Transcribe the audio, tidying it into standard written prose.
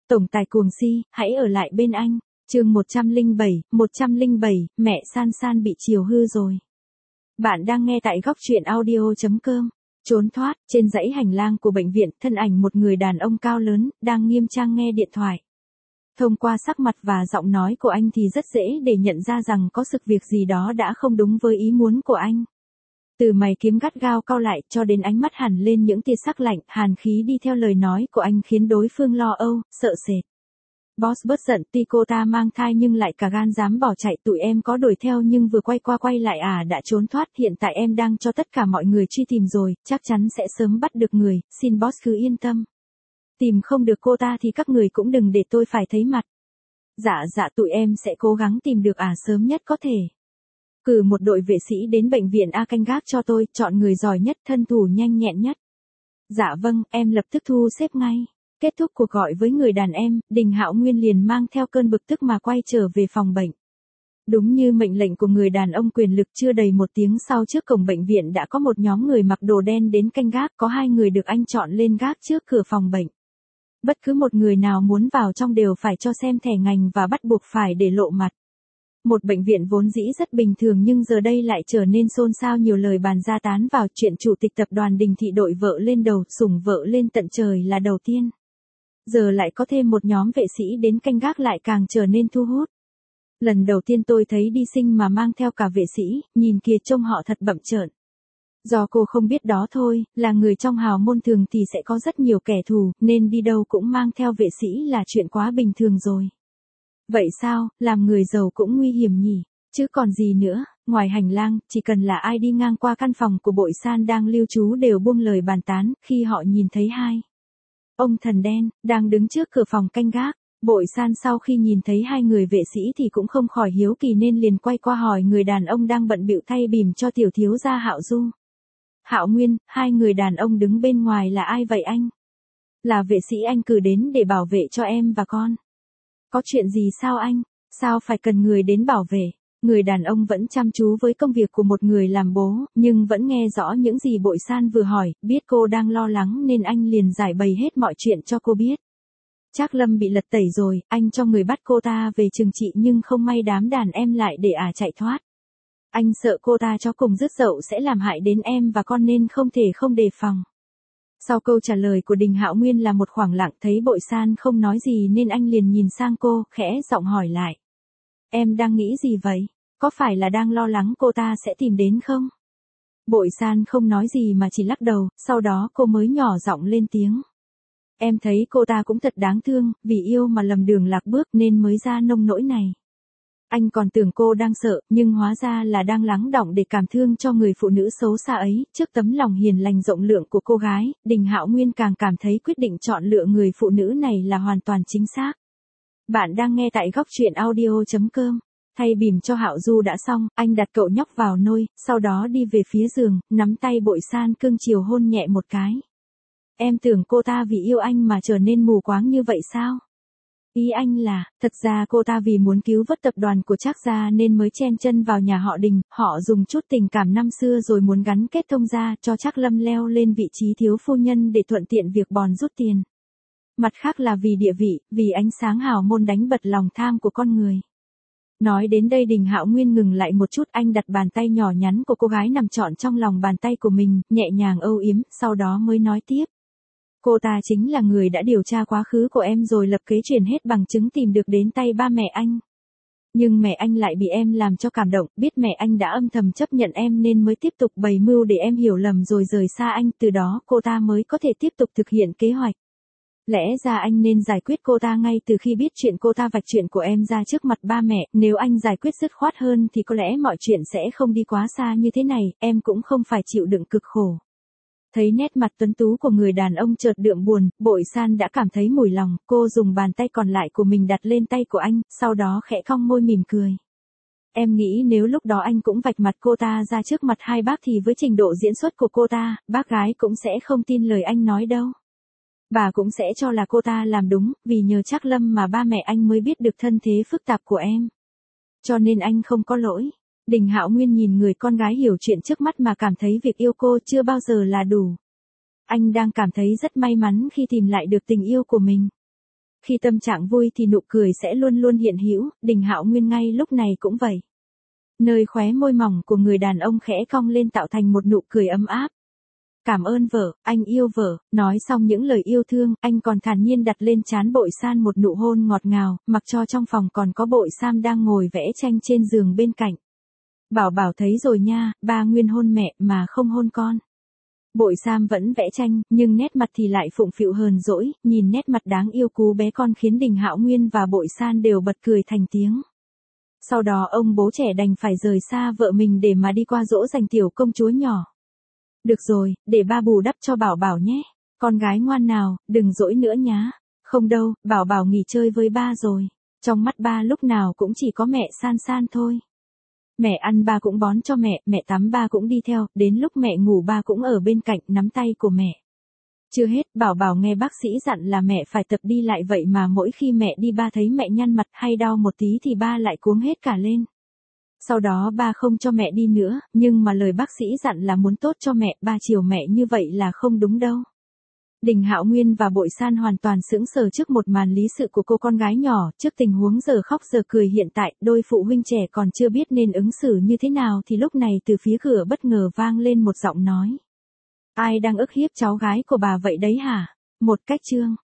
Tổng tài cuồng si, hãy ở lại bên anh. Chương 107, mẹ San San bị chiều hư rồi. Bạn đang nghe tại góc truyện audio.com. Trốn thoát, trên dãy hành lang của bệnh viện, thân ảnh một người đàn ông cao lớn, đang nghiêm trang nghe điện thoại. Thông qua sắc mặt và giọng nói của anh thì rất dễ để nhận ra rằng có sự việc gì đó đã không đúng với ý muốn của anh. Từ mày kiếm gắt gao cau lại cho đến ánh mắt hằn lên những tia sắc lạnh, hàn khí đi theo lời nói của anh khiến đối phương lo âu, sợ sệt. Boss bớt giận, tuy cô ta mang thai nhưng lại cả gan dám bỏ chạy, tụi em có đuổi theo nhưng vừa quay lại đã trốn thoát, hiện tại em đang cho tất cả mọi người truy tìm rồi, chắc chắn sẽ sớm bắt được người, xin boss cứ yên tâm. Tìm không được cô ta thì các người cũng đừng để tôi phải thấy mặt. Dạ tụi em sẽ cố gắng tìm được sớm nhất có thể. Cử một đội vệ sĩ đến bệnh viện A canh gác cho tôi, chọn người giỏi nhất, thân thủ nhanh nhẹn nhất. Dạ vâng, em lập tức thu xếp ngay. Kết thúc cuộc gọi với người đàn em, Đình Hạo Nguyên liền mang theo cơn bực tức mà quay trở về phòng bệnh. Đúng như mệnh lệnh của người đàn ông quyền lực, chưa đầy một tiếng sau trước cổng bệnh viện đã có một nhóm người mặc đồ đen đến canh gác, có 2 người được anh chọn lên gác trước cửa phòng bệnh. Bất cứ một người nào muốn vào trong đều phải cho xem thẻ ngành và bắt buộc phải để lộ mặt. Một bệnh viện vốn dĩ rất bình thường nhưng giờ đây lại trở nên xôn xao, nhiều lời bàn ra tán vào chuyện chủ tịch tập đoàn Đình Thị đội vợ lên đầu, sủng vợ lên tận trời là đầu tiên. Giờ lại có thêm một nhóm vệ sĩ đến canh gác lại càng trở nên thu hút. Lần đầu tiên tôi thấy đi sinh mà mang theo cả vệ sĩ, nhìn kìa trông họ thật bậm trợn. Do cô không biết đó thôi, là người trong hào môn thường thì sẽ có rất nhiều kẻ thù, nên đi đâu cũng mang theo vệ sĩ là chuyện quá bình thường rồi. Vậy sao, làm người giàu cũng nguy hiểm nhỉ, chứ còn gì nữa. Ngoài hành lang, chỉ cần là ai đi ngang qua căn phòng của Bội San đang lưu trú đều buông lời bàn tán, khi họ nhìn thấy hai ông thần đen, đang đứng trước cửa phòng canh gác. Bội San sau khi nhìn thấy 2 người vệ sĩ thì cũng không khỏi hiếu kỳ nên liền quay qua hỏi người đàn ông đang bận bịu thay bìm cho tiểu thiếu gia Hạo Du. Hạo Nguyên, 2 người đàn ông đứng bên ngoài là ai vậy anh? Là vệ sĩ anh cử đến để bảo vệ cho em và con. Có chuyện gì sao anh? Sao phải cần người đến bảo vệ? Người đàn ông vẫn chăm chú với công việc của một người làm bố, nhưng vẫn nghe rõ những gì Bội San vừa hỏi, biết cô đang lo lắng nên anh liền giải bày hết mọi chuyện cho cô biết. Trác Lâm bị lật tẩy rồi, anh cho người bắt cô ta về trừng trị nhưng không may đám đàn em lại để chạy thoát. Anh sợ cô ta cho cùng dứt dậu sẽ làm hại đến em và con nên không thể không đề phòng. Sau câu trả lời của Đình Hạo Nguyên là một khoảng lặng, thấy Bội San không nói gì nên anh liền nhìn sang cô, khẽ giọng hỏi lại. Em đang nghĩ gì vậy? Có phải là đang lo lắng cô ta sẽ tìm đến không? Bội San không nói gì mà chỉ lắc đầu, sau đó cô mới nhỏ giọng lên tiếng. Em thấy cô ta cũng thật đáng thương, vì yêu mà lầm đường lạc bước nên mới ra nông nỗi này. Anh còn tưởng cô đang sợ, nhưng hóa ra là đang lắng đọng để cảm thương cho người phụ nữ xấu xa ấy. Trước tấm lòng hiền lành rộng lượng của cô gái, Đình Hạo Nguyên càng cảm thấy quyết định chọn lựa người phụ nữ này là hoàn toàn chính xác. Bạn đang nghe tại góc truyện audio.com. Thay bìm cho Hạo Du đã xong, anh đặt cậu nhóc vào nôi, sau đó đi về phía giường, nắm tay Bội San cưng chiều hôn nhẹ một cái. Em tưởng cô ta vì yêu anh mà trở nên mù quáng như vậy sao? Ý anh là, thật ra cô ta vì muốn cứu vớt tập đoàn của Trác gia nên mới chen chân vào nhà họ Đình, họ dùng chút tình cảm năm xưa rồi muốn gắn kết thông gia cho Trác Lâm leo lên vị trí thiếu phu nhân để thuận tiện việc bòn rút tiền. Mặt khác là vì địa vị, vì ánh sáng hào môn đánh bật lòng tham của con người. Nói đến đây Đình Hạo Nguyên ngừng lại một chút, anh đặt bàn tay nhỏ nhắn của cô gái nằm trọn trong lòng bàn tay của mình, nhẹ nhàng âu yếm, sau đó mới nói tiếp. Cô ta chính là người đã điều tra quá khứ của em rồi lập kế truyền hết bằng chứng tìm được đến tay ba mẹ anh. Nhưng mẹ anh lại bị em làm cho cảm động, biết mẹ anh đã âm thầm chấp nhận em nên mới tiếp tục bày mưu để em hiểu lầm rồi rời xa anh, từ đó cô ta mới có thể tiếp tục thực hiện kế hoạch. Lẽ ra anh nên giải quyết cô ta ngay từ khi biết chuyện cô ta vạch chuyện của em ra trước mặt ba mẹ, nếu anh giải quyết dứt khoát hơn thì có lẽ mọi chuyện sẽ không đi quá xa như thế này, em cũng không phải chịu đựng cực khổ. Thấy nét mặt tuấn tú của người đàn ông chợt đượm buồn, Bội San đã cảm thấy mùi lòng, cô dùng bàn tay còn lại của mình đặt lên tay của anh, sau đó khẽ cong môi mỉm cười. Em nghĩ nếu lúc đó anh cũng vạch mặt cô ta ra trước mặt hai bác thì với trình độ diễn xuất của cô ta, bác gái cũng sẽ không tin lời anh nói đâu. Bà cũng sẽ cho là cô ta làm đúng, vì nhờ Trác Lâm mà ba mẹ anh mới biết được thân thế phức tạp của em. Cho nên anh không có lỗi. Đình Hạo Nguyên nhìn người con gái hiểu chuyện trước mắt mà cảm thấy việc yêu cô chưa bao giờ là đủ. Anh đang cảm thấy rất may mắn khi tìm lại được tình yêu của mình. Khi tâm trạng vui thì nụ cười sẽ luôn luôn hiện hữu, Đình Hạo Nguyên ngay lúc này cũng vậy. Nơi khóe môi mỏng của người đàn ông khẽ cong lên tạo thành một nụ cười ấm áp. Cảm ơn vợ, anh yêu vợ, nói xong những lời yêu thương, anh còn thản nhiên đặt lên trán Bội San một nụ hôn ngọt ngào, mặc cho trong phòng còn có Bội Sam đang ngồi vẽ tranh trên giường bên cạnh. Bảo Bảo thấy rồi nha, ba Nguyên hôn mẹ mà không hôn con. Bội Sam vẫn vẽ tranh, nhưng nét mặt thì lại phụng phịu hờn dỗi, nhìn nét mặt đáng yêu cú bé con khiến Đình Hạo Nguyên và Bội San đều bật cười thành tiếng. Sau đó ông bố trẻ đành phải rời xa vợ mình để mà đi qua dỗ dành tiểu công chúa nhỏ. Được rồi, để ba bù đắp cho Bảo Bảo nhé. Con gái ngoan nào, đừng dỗi nữa nhá. Không đâu, Bảo Bảo nghỉ chơi với ba rồi. Trong mắt ba lúc nào cũng chỉ có mẹ San San thôi. Mẹ ăn ba cũng bón cho mẹ tắm ba cũng đi theo, đến lúc mẹ ngủ ba cũng ở bên cạnh nắm tay của mẹ. Chưa hết, Bảo Bảo nghe bác sĩ dặn là mẹ phải tập đi lại vậy mà mỗi khi mẹ đi ba thấy mẹ nhăn mặt hay đau một tí thì ba lại cuống hết cả lên. Sau đó ba không cho mẹ đi nữa, nhưng mà lời bác sĩ dặn là muốn tốt cho mẹ, ba chiều mẹ như vậy là không đúng đâu. Đình Hạo Nguyên và Bội San hoàn toàn sững sờ trước một màn lý sự của cô con gái nhỏ, trước tình huống giờ khóc giờ cười hiện tại, đôi phụ huynh trẻ còn chưa biết nên ứng xử như thế nào thì lúc này từ phía cửa bất ngờ vang lên một giọng nói. Ai đang ức hiếp cháu gái của bà vậy đấy hả? Một cách trương.